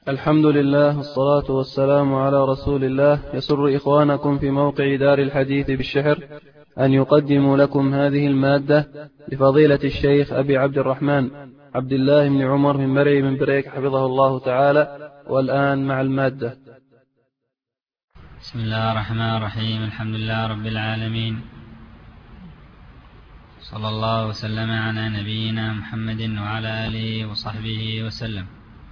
الحمد لله والصلاة والسلام على رسول الله. يسر إخوانكم في موقع دار الحديث بالشحر أن يقدموا لكم هذه المادة لفضيلة الشيخ أبي عبد الرحمن عبد الله بن عمر من مرعي من بريك حفظه الله تعالى. والآن مع المادة. بسم الله الرحمن الرحيم. الحمد لله رب العالمين، صلى الله وسلم على نبينا محمد وعلى آله وصحبه وسلم.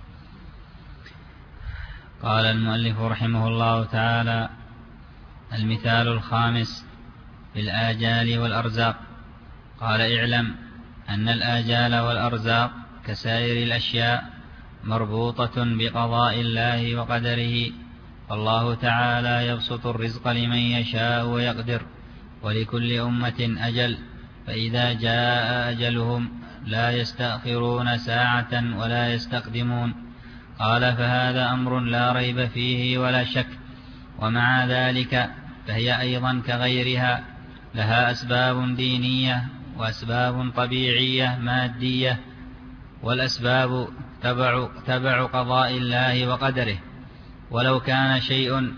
قال المؤلف رحمه الله تعالى: المثال الخامس في الآجال والأرزاق. قال: اعلم أن الآجال والأرزاق كسائر الأشياء مربوطة بقضاء الله وقدره، فالله تعالى يبسط الرزق لمن يشاء ويقدر، ولكل أمة أجل، فإذا جاء أجلهم لا يستأخرون ساعة ولا يستقدمون. قال: فهذا أمر لا ريب فيه ولا شك، ومع ذلك فهي أيضا كغيرها لها أسباب دينية وأسباب طبيعية مادية، والأسباب تبع قضاء الله وقدره، ولو كان شيء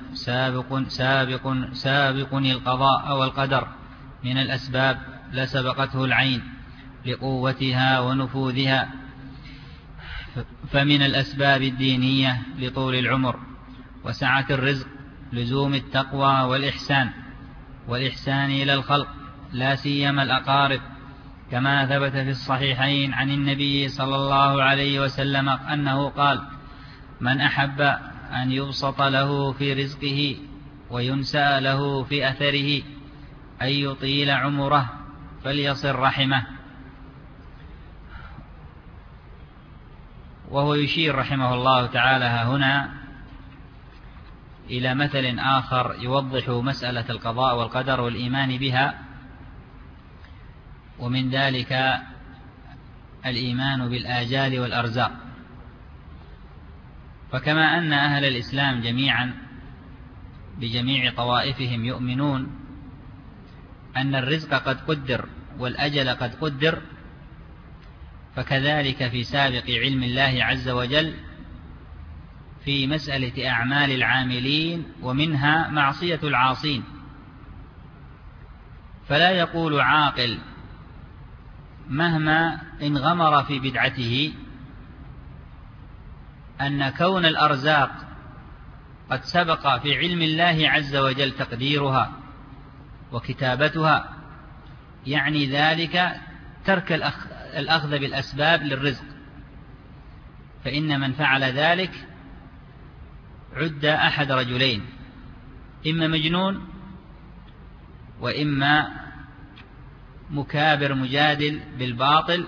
سابق القضاء أو القدر من الأسباب لسبقته العين لقوتها ونفوذها. فمن الأسباب الدينية لطول العمر وسعة الرزق لزوم التقوى والإحسان إلى الخلق، لا سيما الأقارب، كما ثبت في الصحيحين عن النبي صلى الله عليه وسلم أنه قال: من أحب أن يبسط له في رزقه وينسأ له في أثره أن يطيل عمره فليصل رحمه. وهو يشير رحمه الله تعالى هنا إلى مثل آخر يوضح مسألة القضاء والقدر والإيمان بها، ومن ذلك الإيمان بالآجال والأرزاق. فكما أن أهل الإسلام جميعا بجميع طوائفهم يؤمنون أن الرزق قد قدر والأجل قد قدر، فكذلك في سابق علم الله عز وجل في مسألة أعمال العاملين، ومنها معصية العاصين. فلا يقول عاقل مهما انغمر في بدعته أن كون الأرزاق قد سبق في علم الله عز وجل تقديرها وكتابتها يعني ذلك ترك الأخذ بالأسباب للرزق، فإن من فعل ذلك عد أحد رجلين: إما مجنون، وإما مكابر مجادل بالباطل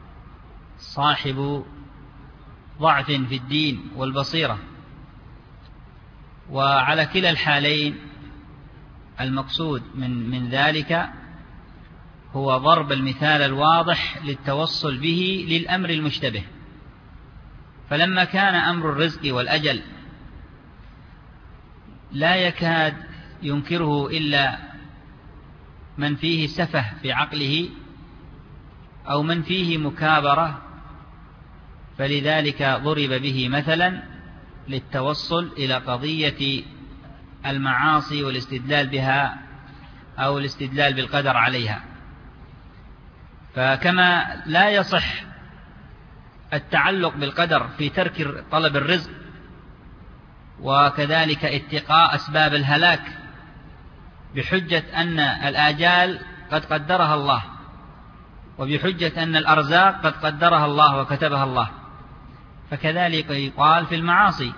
صاحب ضعف في الدين والبصيرة. وعلى كلا الحالين المقصود من ذلك هو ضرب المثال الواضح للتوصل به للأمر المشتبه. فلما كان أمر الرزق والأجل لا يكاد ينكره إلا من فيه سفه في عقله أو من فيه مكابرة، فلذلك ضرب به مثلا للتوصل إلى قضية المعاصي والاستدلال بها أو الاستدلال بالقدر عليها. فكما لا يصح التعلق بالقدر في ترك طلب الرزق، وكذلك اتقاء أسباب الهلاك بحجة أن الآجال قد قدرها الله، وبحجة أن الأرزاق قد قدرها الله وكتبها الله، فكذلك يقال في المعاصي: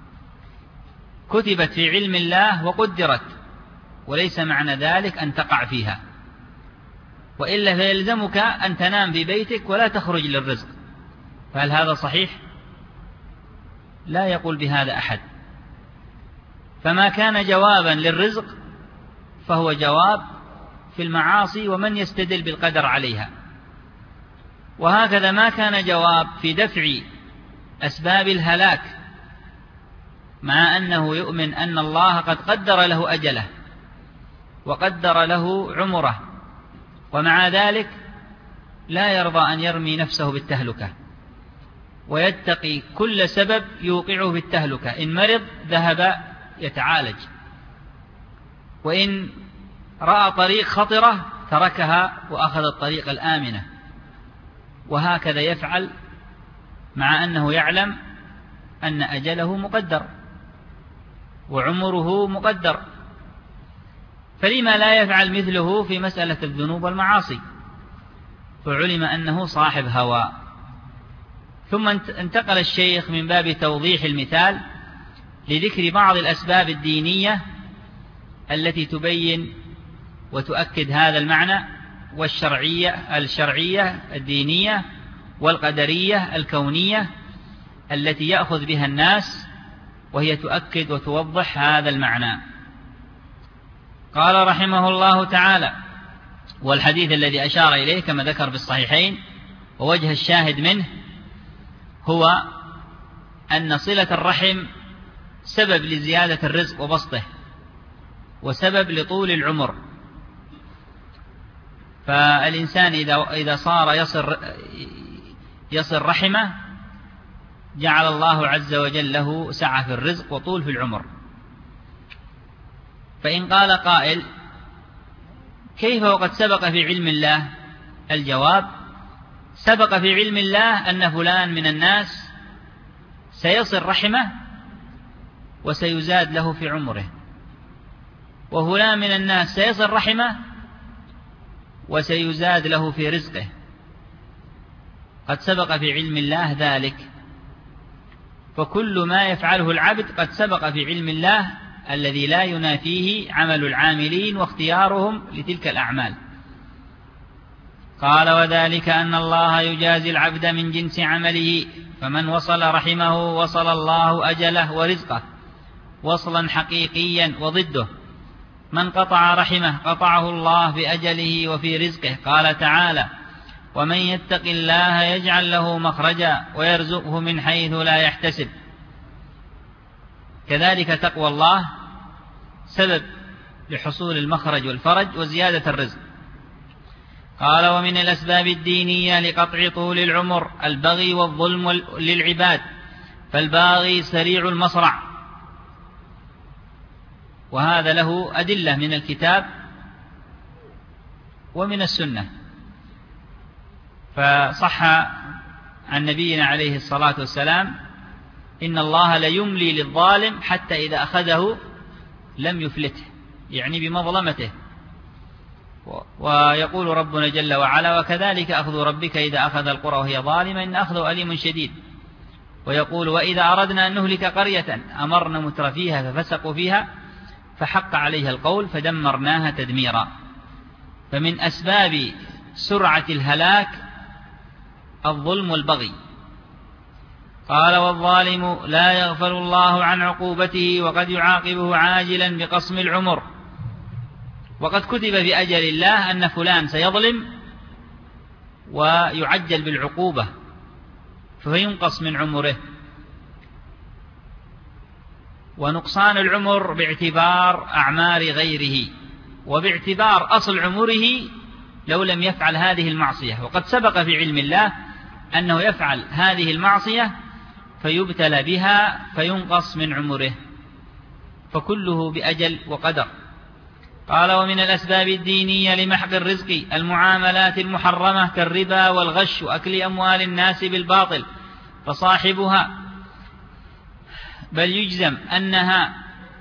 كتبت في علم الله وقدرت، وليس معنى ذلك أن تقع فيها، وإلا فيلزمك أن تنام في بيتك ولا تخرج للرزق. فهل هذا صحيح؟ لا يقول بهذا أحد. فما كان جوابا للرزق فهو جواب في المعاصي ومن يستدل بالقدر عليها، وهكذا ما كان جواب في دفع أسباب الهلاك، مع أنه يؤمن أن الله قد قدر له أجله وقدر له عمره، ومع ذلك لا يرضى أن يرمي نفسه بالتهلكة، ويتقي كل سبب يوقعه في التهلكة. إن مرض ذهب يتعالج، وإن رأى طريق خطرة تركها وأخذ الطريق الآمنة، وهكذا يفعل مع أنه يعلم أن أجله مقدر وعمره مقدر. فلما لا يفعل مثله في مسألة الذنوب والمعاصي؟ فعلم أنه صاحب هوى. ثم انتقل الشيخ من باب توضيح المثال لذكر بعض الأسباب الدينية التي تبين وتؤكد هذا المعنى، الشرعية الدينية، والقدرية الكونية التي يأخذ بها الناس، وهي تؤكد وتوضح هذا المعنى. قال رحمه الله تعالى: والحديث الذي أشار إليه كما ذكر بالصحيحين، ووجه الشاهد منه هو أن صلة الرحم سبب لزيادة الرزق وبسطه، وسبب لطول العمر. فالإنسان إذا صار يصل رحمه جعل الله عز وجل له سعة في الرزق وطول في العمر. فإن قال قائل: كيف وقد سبق في علم الله؟ الجواب: سبق في علم الله أن فلان من الناس سيصل رحمه وسيزاد له في عمره، وفلان من الناس سيصل رحمه وسيزاد له في رزقه. قد سبق في علم الله ذلك. فكل ما يفعله العبد قد سبق في علم الله الذي لا ينافيه عمل العاملين واختيارهم لتلك الأعمال. قال: وذلك أن الله يجازي العبد من جنس عمله، فمن وصل رحمه وصل الله أجله ورزقه وصلا حقيقيا، وضده من قطع رحمه قطعه الله بأجله وفي رزقه. قال تعالى: ومن يتق الله يجعل له مخرجا ويرزقه من حيث لا يحتسب. كذلك تقوى الله سبب لحصول المخرج والفرج وزيادة الرزق. قال: ومن الأسباب الدينية لقطع طول العمر البغي والظلم للعباد، فالباغي سريع المصرع. وهذا له أدلة من الكتاب ومن السنة. فصح عن نبينا عليه الصلاة والسلام: إن الله ليملي للظالم حتى إذا أخذه لم يفلته، يعني بمظلمته. ويقول ربنا جل وعلا: وكذلك أخذ ربك إذا أخذ القرى وهي ظالمة إن أخذه أليم شديد. ويقول: وإذا أردنا أن نهلك قرية أمرنا مترفيها ففسقوا فيها فحق عليها القول فدمرناها تدميرا. فمن أسباب سرعة الهلاك الظلم والبغي. قال: والظالم لا يغفل الله عن عقوبته، وقد يعاقبه عاجلا بقسم العمر. وقد كتب في أجل الله أن فلان سيظلم ويعجل بالعقوبة فينقص من عمره. ونقصان العمر باعتبار أعمار غيره، وباعتبار أصل عمره لو لم يفعل هذه المعصية. وقد سبق في علم الله أنه يفعل هذه المعصية فيبتلى بها فينقص من عمره، فكله بأجل وقدر. قال: ومن الأسباب الدينية لمحق الرزق المعاملات المحرمة كالربا والغش وأكل أموال الناس بالباطل، فصاحبها بل يجزم أنها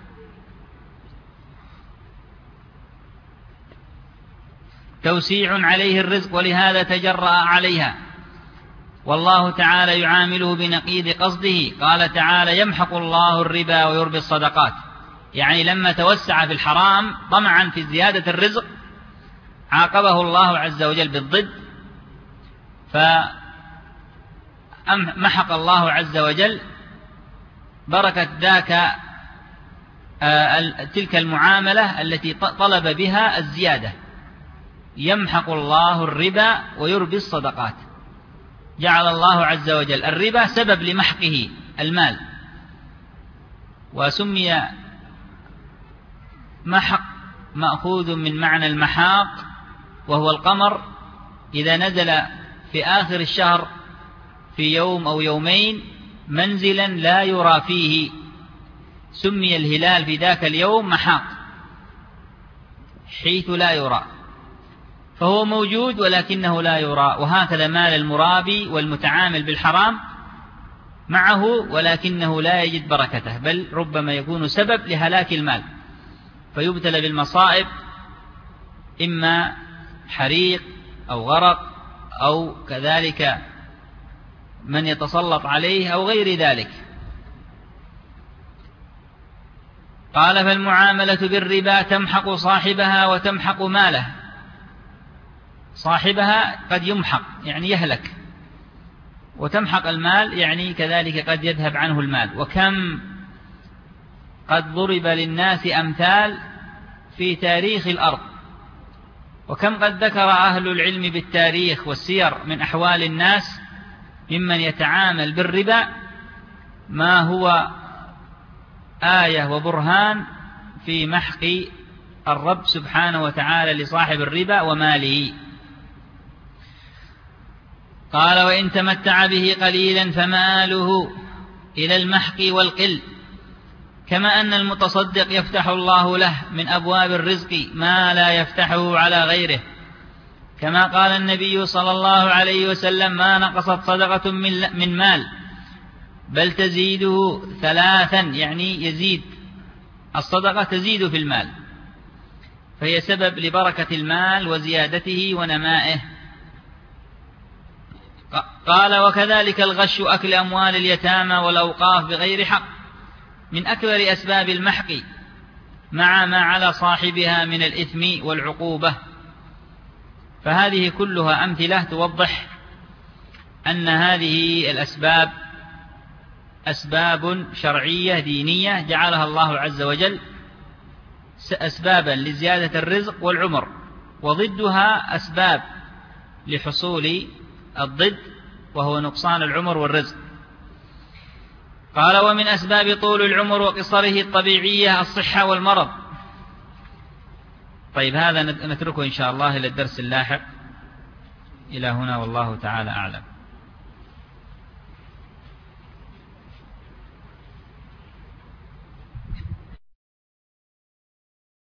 توسيع عليه الرزق، ولهذا تجرأ عليها، والله تعالى يعامله بنقيض قصده. قال تعالى: يمحق الله الربا ويربي الصدقات. يعني لما توسع في الحرام طمعا في زيادة الرزق عاقبه الله عز وجل بالضد، فمحق الله عز وجل بركة ذاك تلك المعاملة التي طلب بها الزيادة. يمحق الله الربا ويربي الصدقات. جعل الله عز وجل الربا سبب لمحقه المال، وسمي محق مأخوذ من معنى المحاق، وهو القمر إذا نزل في آخر الشهر في يوم أو يومين منزلا لا يرى فيه، سمي الهلال في ذاك اليوم محاق، حيث لا يرى، فهو موجود ولكنه لا يرى. وهكذا مال المرابي والمتعامل بالحرام معه ولكنه لا يجد بركته، بل ربما يكون سبب لهلاك المال، فيبتلى بالمصائب، إما حريق أو غرق أو كذلك من يتسلط عليه أو غير ذلك. قال: فالمعاملة بالربا تمحق صاحبها وتمحق ماله. صاحبها قد يمحق يعني يهلك، وتمحق المال يعني كذلك قد يذهب عنه المال. وكم قد ضرب للناس أمثال في تاريخ الأرض، وكم قد ذكر أهل العلم بالتاريخ والسير من أحوال الناس ممن يتعامل بالربا ما هو آية وبرهان في محق الرب سبحانه وتعالى لصاحب الربا وماله. قال: وإن تمتع به قليلا فمآله إلى المحق والقل، كما أن المتصدق يفتح الله له من أبواب الرزق ما لا يفتحه على غيره، كما قال النبي صلى الله عليه وسلم: ما نقصت صدقة من مال بل تزيده ثلاثا، يعني يزيد الصدقة تزيد في المال، فهي سبب لبركة المال وزيادته ونمائه. قال: وكذلك الغش أكل أموال اليتامى والأوقاف بغير حق من أكبر أسباب المحق، مع ما على صاحبها من الإثم والعقوبة. فهذه كلها أمثلة توضح أن هذه الأسباب أسباب شرعية دينية جعلها الله عز وجل أسبابا لزيادة الرزق والعمر، وضدها أسباب لحصول الضد وهو نقصان العمر والرزق. قال: ومن أسباب طول العمر وقصره الطبيعية الصحة والمرض. طيب، هذا نتركه إن شاء الله إلى الدرس اللاحق. إلى هنا والله تعالى أعلم.